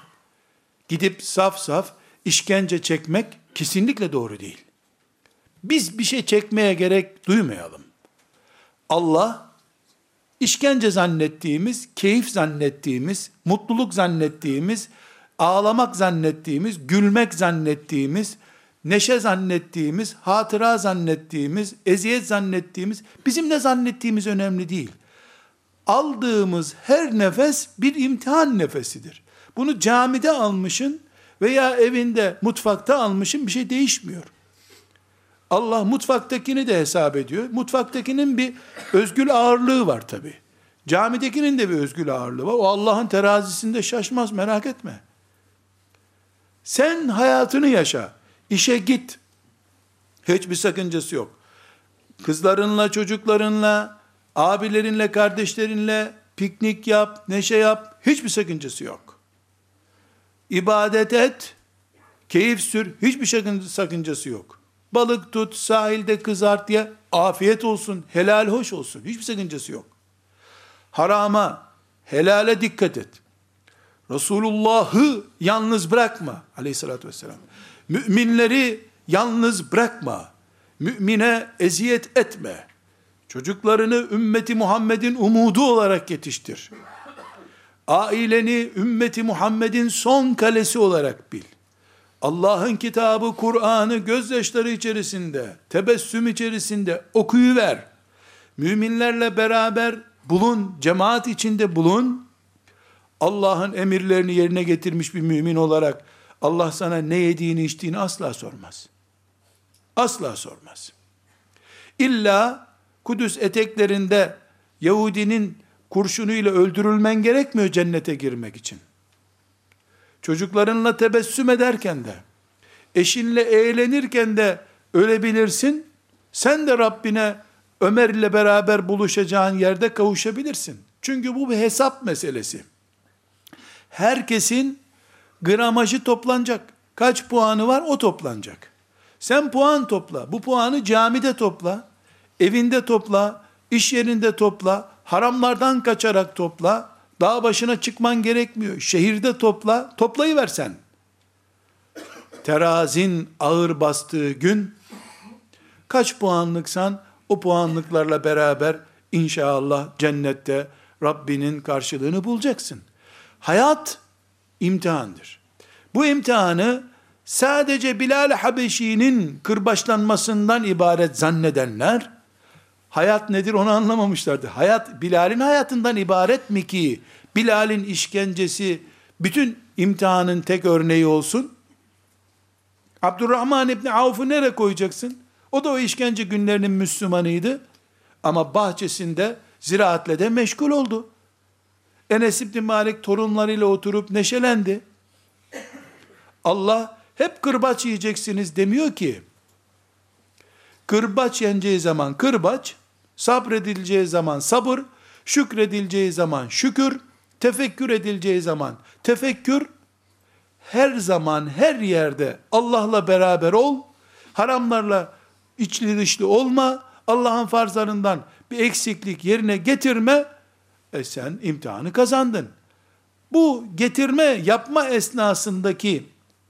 Gidip saf saf işkence çekmek kesinlikle doğru değil. Biz bir şey çekmeye gerek duymayalım. Allah, işkence zannettiğimiz, keyif zannettiğimiz, mutluluk zannettiğimiz, ağlamak zannettiğimiz, gülmek zannettiğimiz, neşe zannettiğimiz, hatıra zannettiğimiz, eziyet zannettiğimiz, bizim ne zannettiğimiz önemli değil. Aldığımız her nefes bir imtihan nefesidir. Bunu camide almışın veya evinde, mutfakta almışın bir şey değişmiyor. Allah mutfaktakini de hesap ediyor. Mutfaktakinin bir özgül ağırlığı var tabi. Camidekinin de bir özgül ağırlığı var. O Allah'ın terazisinde şaşmaz, merak etme. Sen hayatını yaşa. İşe git. Hiçbir sakıncası yok. Kızlarınla, çocuklarınla, abilerinle, kardeşlerinle piknik yap, neşe yap. Hiçbir sakıncası yok. İbadet et, keyif sür. Hiçbir sakıncası yok. Balık tut, sahilde kızart diye afiyet olsun, helal hoş olsun. Hiçbir sakıncası yok. Harama, helale dikkat et. Resulullah'ı yalnız bırakma aleyhissalatü vesselam. Müminleri yalnız bırakma. Mümine eziyet etme. Çocuklarını ümmeti Muhammed'in umudu olarak yetiştir. Aileni ümmeti Muhammed'in son kalesi olarak bil. Allah'ın kitabı, Kur'an'ı gözyaşları içerisinde, tebessüm içerisinde okuyuver. Müminlerle beraber bulun, cemaat içinde bulun. Allah'ın emirlerini yerine getirmiş bir mümin olarak Allah sana ne yediğini içtiğini asla sormaz. Asla sormaz. İlla Kudüs eteklerinde Yahudinin kurşunuyla öldürülmen gerekmiyor cennete girmek için. Çocuklarınla tebessüm ederken de, eşinle eğlenirken de ölebilirsin. Sen de Rabbine Ömer ile beraber buluşacağın yerde kavuşabilirsin. Çünkü bu bir hesap meselesi. Herkesin gramajı toplanacak. Kaç puanı var o toplanacak. Sen puan topla. Bu puanı camide topla. Evinde topla. İş yerinde topla. Haramlardan kaçarak topla. Dağ başına çıkman gerekmiyor. Şehirde topla. Toplayıversen. Terazin ağır bastığı gün kaç puanlıksan o puanlıklarla beraber inşallah cennette Rabbinin karşılığını bulacaksın. Hayat imtihandır. Bu imtihanı sadece Bilal-i Habeşi'nin kırbaçlanmasından ibaret zannedenler, hayat nedir onu anlamamışlardı. Hayat, Bilal'in hayatından ibaret mi ki, Bilal'in işkencesi, bütün imtihanın tek örneği olsun? Abdurrahman İbni Avf'u nereye koyacaksın? O da o işkence günlerinin Müslümanıydı. Ama bahçesinde ziraatle de meşgul oldu. Enes İbni Malik torunlarıyla oturup neşelendi. Allah hep kırbaç yiyeceksiniz demiyor ki. Kırbaç yeneceği zaman kırbaç, sabredileceği zaman sabır, şükredileceği zaman şükür, tefekkür edileceği zaman tefekkür, her zaman her yerde Allah'la beraber ol, haramlarla içli dışlı olma, Allah'ın farzlarından bir eksiklik yerine getirme, sen imtihanı kazandın. Bu getirme, yapma esnasındaki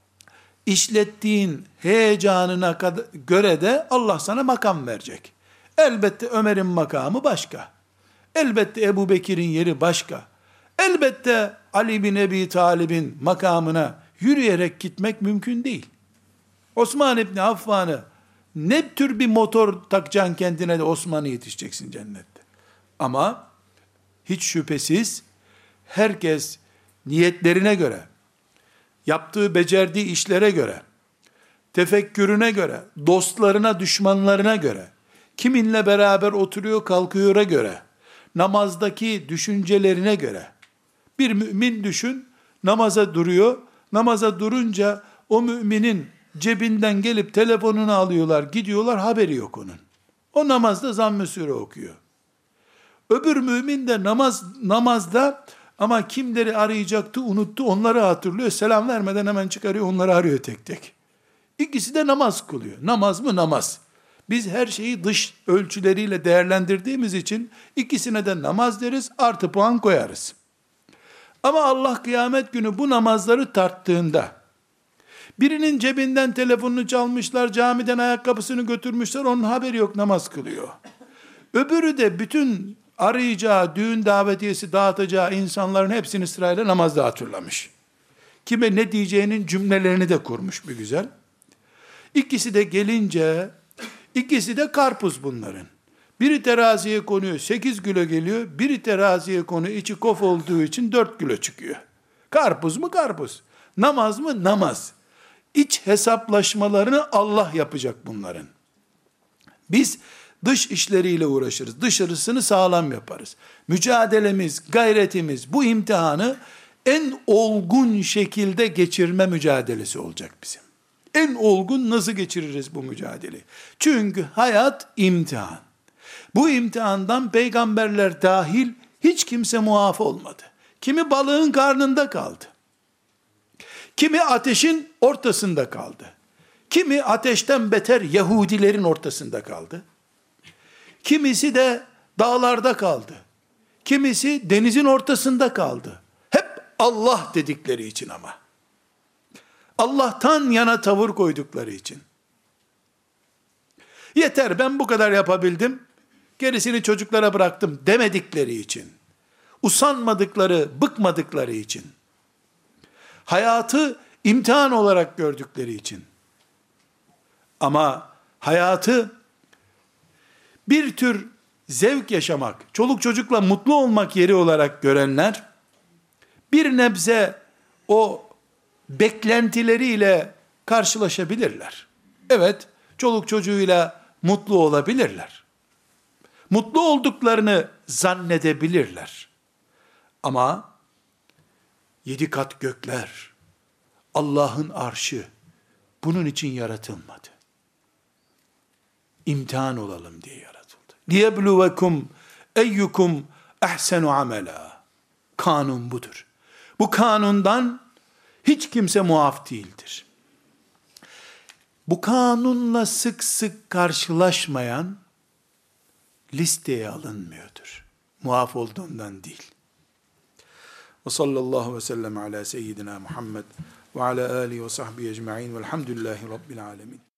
işlettiğin heyecanına göre de Allah sana makam verecek. Elbette Ömer'in makamı başka. Elbette Ebu Bekir'in yeri başka. Elbette Ali bin Ebi Talib'in makamına yürüyerek gitmek mümkün değil. Osman İbni Affan'ı ne tür bir motor takacaksın kendine de Osman'a yetişeceksin cennette. Ama hiç şüphesiz herkes niyetlerine göre, yaptığı becerdiği işlere göre, tefekkürüne göre, dostlarına, düşmanlarına göre, kiminle beraber oturuyor kalkıyor'a göre, namazdaki düşüncelerine göre, bir mümin düşün, namaza duruyor, namaza durunca o müminin cebinden gelip telefonunu alıyorlar, gidiyorlar, haberi yok onun. O namazda zamm-ı sure okuyor. Öbür mümin de namazda ama kimleri arayacaktı unuttu, onları hatırlıyor, selam vermeden hemen çıkarıyor, onları arıyor tek tek. İkisi de namaz kılıyor. Namaz mı? Namaz. Biz her şeyi dış ölçüleriyle değerlendirdiğimiz için ikisine de namaz deriz, artı puan koyarız. Ama Allah kıyamet günü bu namazları tarttığında, birinin cebinden telefonunu çalmışlar, camiden ayakkabısını götürmüşler, onun haberi yok, namaz kılıyor. Öbürü de bütün arayacağı, düğün davetiyesi dağıtacağı insanların hepsini sırayla namazda hatırlamış. Kime ne diyeceğinin cümlelerini de kurmuş bir güzel. İkisi de gelince, ikisi de karpuz bunların. Biri teraziye konuyor, 8 kilo geliyor. Biri teraziye konuyor, içi kof olduğu için 4 kilo çıkıyor. Karpuz mu? Karpuz. Namaz mı? Namaz. İç hesaplaşmalarını Allah yapacak bunların. Biz dış işleriyle uğraşırız. Dışarısını sağlam yaparız. Mücadelemiz, gayretimiz, bu imtihanı en olgun şekilde geçirme mücadelesi olacak bizim. En olgun nasıl geçiririz bu mücadeleyi? Çünkü hayat imtihan. Bu imtihandan peygamberler dahil hiç kimse muaf olmadı. Kimi balığın karnında kaldı. Kimi ateşin ortasında kaldı. Kimi ateşten beter Yahudilerin ortasında kaldı. Kimisi de dağlarda kaldı. Kimisi denizin ortasında kaldı. Hep Allah dedikleri için ama. Allah'tan yana tavır koydukları için. Yeter, ben bu kadar yapabildim, gerisini çocuklara bıraktım demedikleri için. Usanmadıkları, bıkmadıkları için. Hayatı imtihan olarak gördükleri için. Ama hayatı bir tür zevk yaşamak, çoluk çocukla mutlu olmak yeri olarak görenler, bir nebze o beklentileriyle karşılaşabilirler. Evet, çoluk çocuğuyla mutlu olabilirler. Mutlu olduklarını zannedebilirler. Ama 7 kat gökler, Allah'ın arşı bunun için yaratılmadı. İmtihan olalım diye yaratıldı. لِيَبْلُوَكُمْ اَيُّكُمْ اَحْسَنُ عَمَلًا. Kanun budur. Bu kanundan hiç kimse muaf değildir. Bu kanunla sık sık karşılaşmayan listeye alınmıyordur. Muaf olduğundan değil. Ve sallallahu ve sellem ala seyyidina Muhammed ve ala alihi ve sahbihi ecma'in velhamdülillahi rabbil alemin.